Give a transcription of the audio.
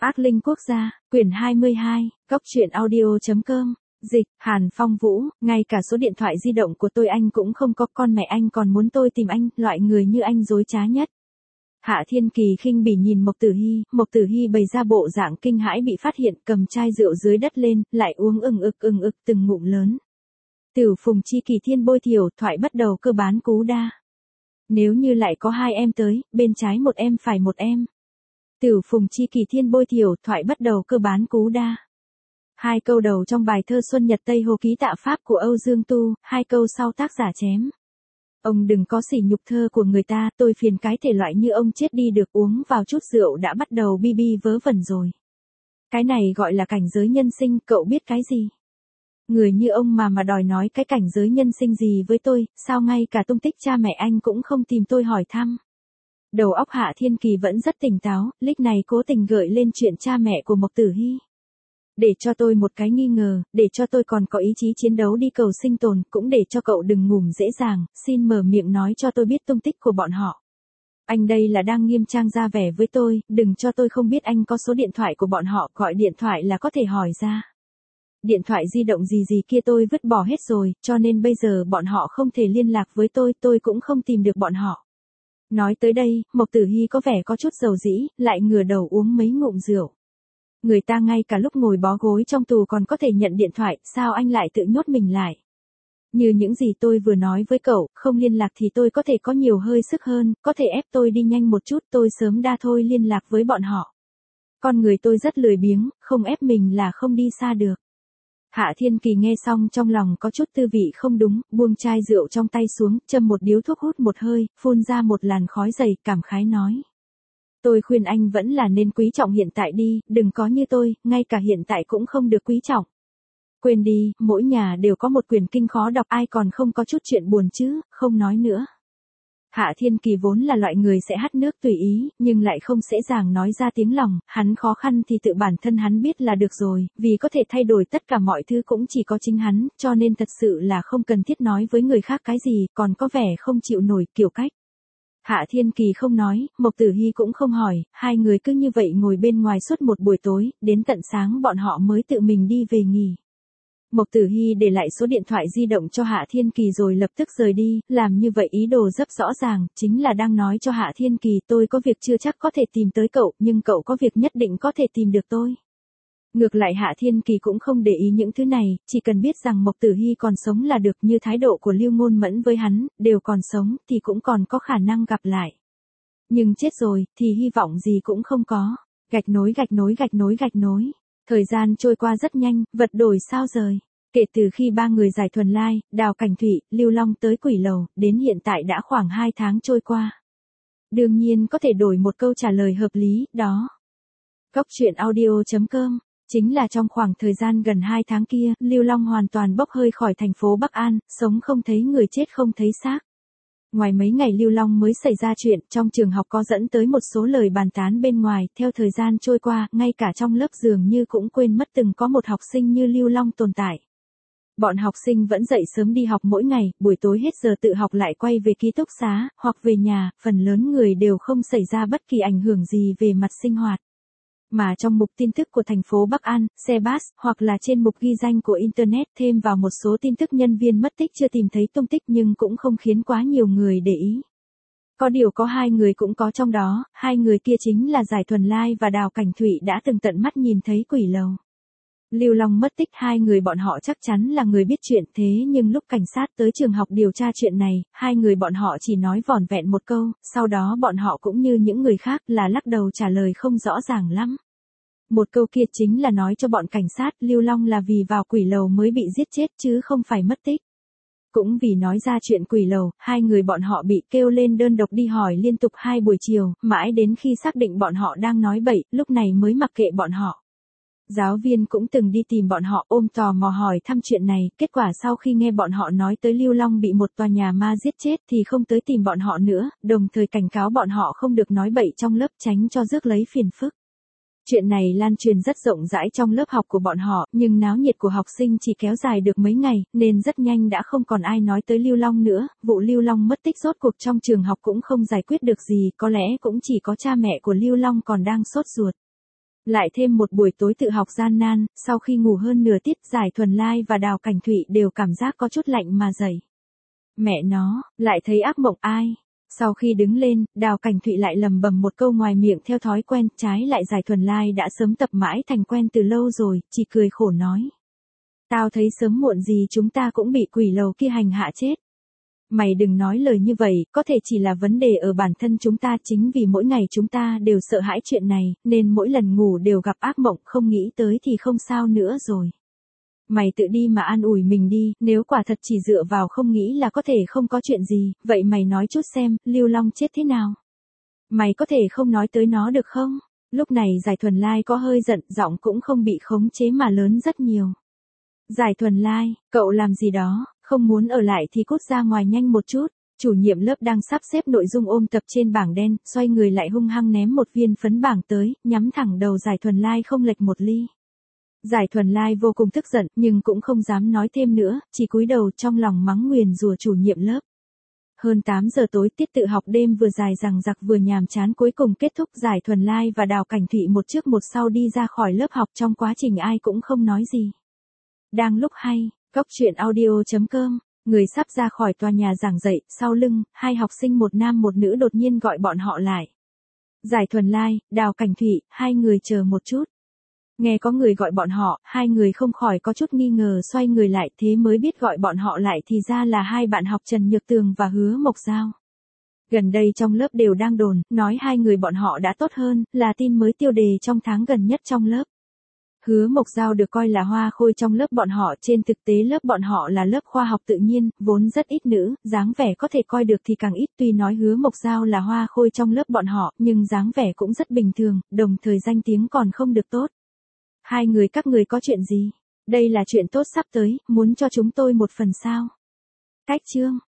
Ác Linh Quốc gia, quyển 22, Cốc truyện audio.com, dịch, Hàn Phong Vũ, ngay cả số điện thoại di động của tôi anh cũng không có, con mẹ anh còn muốn tôi tìm anh, loại người như anh dối trá nhất. Hạ Thiên Kỳ khinh bỉ nhìn Mộc Tử Hy bày ra bộ dạng kinh hãi bị phát hiện, cầm chai rượu dưới đất lên, lại uống ừng ực từng ngụm lớn. Tiểu Phùng Chi Kỳ Thiên bôi thiểu, thoại bắt đầu cơ bán cú đa. Nếu như lại có hai em tới, bên trái một em phải một em. Tiểu Phùng Chi Kỳ Thiên bôi thiểu, thoại bắt đầu cơ bán cú đa. Hai câu đầu trong bài thơ Xuân Nhật Tây Hồ Ký Tạ Pháp của Âu Dương Tu, hai câu sau tác giả chém. Ông đừng có sỉ nhục thơ của người ta, tôi phiền cái thể loại như ông chết đi được, uống vào chút rượu đã bắt đầu bi bi vớ vẩn rồi. Cái này gọi là cảnh giới nhân sinh, cậu biết cái gì? Người như ông mà đòi nói cái cảnh giới nhân sinh gì với tôi, sao ngay cả tung tích cha mẹ anh cũng không tìm tôi hỏi thăm. Đầu óc Hạ Thiên Kỳ vẫn rất tỉnh táo, lúc này cố tình gợi lên chuyện cha mẹ của Mộc Tử Hy. Để cho tôi một cái nghi ngờ, để cho tôi còn có ý chí chiến đấu đi cầu sinh tồn, cũng để cho cậu đừng ngủm dễ dàng, xin mở miệng nói cho tôi biết tung tích của bọn họ. Anh đây là đang nghiêm trang ra vẻ với tôi, đừng cho tôi không biết anh có số điện thoại của bọn họ, gọi điện thoại là có thể hỏi ra. Điện thoại di động gì kia tôi vứt bỏ hết rồi, cho nên bây giờ bọn họ không thể liên lạc với tôi cũng không tìm được bọn họ. Nói tới đây, Mộc Tử Hy có vẻ có chút dầu dĩ, lại ngửa đầu uống mấy ngụm rượu. Người ta ngay cả lúc ngồi bó gối trong tù còn có thể nhận điện thoại, sao anh lại tự nhốt mình lại? Như những gì tôi vừa nói với cậu, không liên lạc thì tôi có thể có nhiều hơi sức hơn, có thể ép tôi đi nhanh một chút, tôi sớm đa thôi liên lạc với bọn họ. Con người tôi rất lười biếng, không ép mình là không đi xa được. Hạ Thiên Kỳ nghe xong trong lòng có chút tư vị không đúng, buông chai rượu trong tay xuống, châm một điếu thuốc hút một hơi, phun ra một làn khói dày, cảm khái nói. Tôi khuyên anh vẫn là nên quý trọng hiện tại đi, đừng có như tôi, ngay cả hiện tại cũng không được quý trọng. Quên đi, mỗi nhà đều có một quyển kinh khó đọc, ai còn không có chút chuyện buồn chứ, không nói nữa. Hạ Thiên Kỳ vốn là loại người sẽ hắt nước tùy ý, nhưng lại không dễ dàng nói ra tiếng lòng, hắn khó khăn thì tự bản thân hắn biết là được rồi, vì có thể thay đổi tất cả mọi thứ cũng chỉ có chính hắn, cho nên thật sự là không cần thiết nói với người khác cái gì, còn có vẻ không chịu nổi kiểu cách. Hạ Thiên Kỳ không nói, Mộc Tử Hy cũng không hỏi, hai người cứ như vậy ngồi bên ngoài suốt một buổi tối, đến tận sáng bọn họ mới tự mình đi về nghỉ. Mộc Tử Hy để lại số điện thoại di động cho Hạ Thiên Kỳ rồi lập tức rời đi, làm như vậy ý đồ rất rõ ràng, chính là đang nói cho Hạ Thiên Kỳ tôi có việc chưa chắc có thể tìm tới cậu, nhưng cậu có việc nhất định có thể tìm được tôi. Ngược lại Hạ Thiên Kỳ cũng không để ý những thứ này, chỉ cần biết rằng Mộc Tử Hy còn sống là được, như thái độ của Lưu Ngôn Mẫn với hắn, đều còn sống thì cũng còn có khả năng gặp lại. Nhưng chết rồi, thì hy vọng gì cũng không có. Gạch nối. Thời gian trôi qua rất nhanh, vật đổi sao rời. Kể từ khi ba người giải Thuần Lai, Đào Cảnh Thụy, Lưu Long tới Quỷ Lầu, đến hiện tại đã khoảng 2 tháng trôi qua. Đương nhiên có thể đổi một câu trả lời hợp lý, đó. Cốc truyện audio.com. Chính là trong khoảng thời gian gần 2 tháng kia, Lưu Long hoàn toàn bốc hơi khỏi thành phố Bắc An, sống không thấy người chết không thấy xác. Ngoài mấy ngày Lưu Long mới xảy ra chuyện, trong trường học có dẫn tới một số lời bàn tán bên ngoài, theo thời gian trôi qua, ngay cả trong lớp dường như cũng quên mất từng có một học sinh như Lưu Long tồn tại. Bọn học sinh vẫn dậy sớm đi học mỗi ngày, buổi tối hết giờ tự học lại quay về ký túc xá, hoặc về nhà, phần lớn người đều không xảy ra bất kỳ ảnh hưởng gì về mặt sinh hoạt. Mà trong mục tin tức của thành phố Bắc An, xe bus, hoặc là trên mục ghi danh của Internet thêm vào một số tin tức nhân viên mất tích chưa tìm thấy tung tích nhưng cũng không khiến quá nhiều người để ý. Có điều có 2 người cũng có trong đó, 2 người kia chính là Giải Thuần Lai và Đào Cảnh Thụy đã từng tận mắt nhìn thấy Quỷ Lầu. Lưu Long mất tích, 2 người bọn họ chắc chắn là người biết chuyện, thế nhưng lúc cảnh sát tới trường học điều tra chuyện này, 2 người bọn họ chỉ nói vỏn vẹn một câu, sau đó bọn họ cũng như những người khác là lắc đầu trả lời không rõ ràng lắm. Một câu kia chính là nói cho bọn cảnh sát Lưu Long là vì vào Quỷ Lầu mới bị giết chết chứ không phải mất tích. Cũng vì nói ra chuyện Quỷ Lầu, 2 người bọn họ bị kêu lên đơn độc đi hỏi liên tục 2 buổi chiều, mãi đến khi xác định bọn họ đang nói bậy, lúc này mới mặc kệ bọn họ. Giáo viên cũng từng đi tìm bọn họ ôm tò mò hỏi thăm chuyện này, kết quả sau khi nghe bọn họ nói tới Lưu Long bị một tòa nhà ma giết chết thì không tới tìm bọn họ nữa, đồng thời cảnh cáo bọn họ không được nói bậy trong lớp tránh cho rước lấy phiền phức. Chuyện này lan truyền rất rộng rãi trong lớp học của bọn họ, nhưng náo nhiệt của học sinh chỉ kéo dài được mấy ngày, nên rất nhanh đã không còn ai nói tới Lưu Long nữa, vụ Lưu Long mất tích rốt cuộc trong trường học cũng không giải quyết được gì, có lẽ cũng chỉ có cha mẹ của Lưu Long còn đang sốt ruột. Lại thêm một buổi tối tự học gian nan, sau khi ngủ hơn nửa tiết Giải Thuần Lai và Đào Cảnh Thụy đều cảm giác có chút lạnh mà dậy. Mẹ nó, lại thấy ác mộng ai? Sau khi đứng lên, Đào Cảnh Thụy lại lầm bầm một câu ngoài miệng theo thói quen, trái lại Giải Thuần Lai đã sớm tập mãi thành quen từ lâu rồi, chỉ cười khổ nói. Tao thấy sớm muộn gì chúng ta cũng bị quỷ lầu kia hành hạ chết. Mày đừng nói lời như vậy, có thể chỉ là vấn đề ở bản thân chúng ta, chính vì mỗi ngày chúng ta đều sợ hãi chuyện này, nên mỗi lần ngủ đều gặp ác mộng, không nghĩ tới thì không sao nữa rồi. Mày tự đi mà an ủi mình đi, nếu quả thật chỉ dựa vào không nghĩ là có thể không có chuyện gì, vậy mày nói chút xem, Lưu Long chết thế nào? Mày có thể không nói tới nó được không? Lúc này Giải Thuần Lai có hơi giận, giọng cũng không bị khống chế mà lớn rất nhiều. Giải Thuần Lai, cậu làm gì đó, không muốn ở lại thì cút ra ngoài nhanh một chút. Chủ nhiệm lớp đang sắp xếp nội dung ôn tập trên bảng đen, xoay người lại hung hăng ném một viên phấn bảng tới, nhắm thẳng đầu Giải Thuần Lai không lệch một ly. Giải Thuần Lai vô cùng tức giận, nhưng cũng không dám nói thêm nữa, chỉ cúi đầu trong lòng mắng nguyền rủa chủ nhiệm lớp. Hơn 8 giờ tối, tiết tự học đêm vừa dài dằng dặc vừa nhàm chán cuối cùng kết thúc. Giải Thuần Lai và Đào Cảnh Thụy một trước một sau đi ra khỏi lớp học, trong quá trình ai cũng không nói gì. Đang lúc hay, Góc Chuyện Audio.com, người sắp ra khỏi tòa nhà giảng dạy, sau lưng, hai học sinh một nam một nữ đột nhiên gọi bọn họ lại. Giải Thuần Lai, Đào Cảnh Thụy, hai người chờ một chút. Nghe có người gọi bọn họ, hai người không khỏi có chút nghi ngờ, xoay người lại, thế mới biết gọi bọn họ lại thì ra là hai bạn học Trần Nhược Tường và Hứa Mộc Giao. Gần đây trong lớp đều đang đồn, nói hai người bọn họ đã tốt hơn, là tin mới tiêu đề trong tháng gần nhất trong lớp. Hứa Mộc Giao được coi là hoa khôi trong lớp bọn họ, trên thực tế lớp bọn họ là lớp khoa học tự nhiên, vốn rất ít nữ, dáng vẻ có thể coi được thì càng ít, tuy nói Hứa Mộc Giao là hoa khôi trong lớp bọn họ, nhưng dáng vẻ cũng rất bình thường, đồng thời danh tiếng còn không được tốt. Hai người các người có chuyện gì? Đây là chuyện tốt sắp tới, muốn cho chúng tôi một phần sao? Cách chương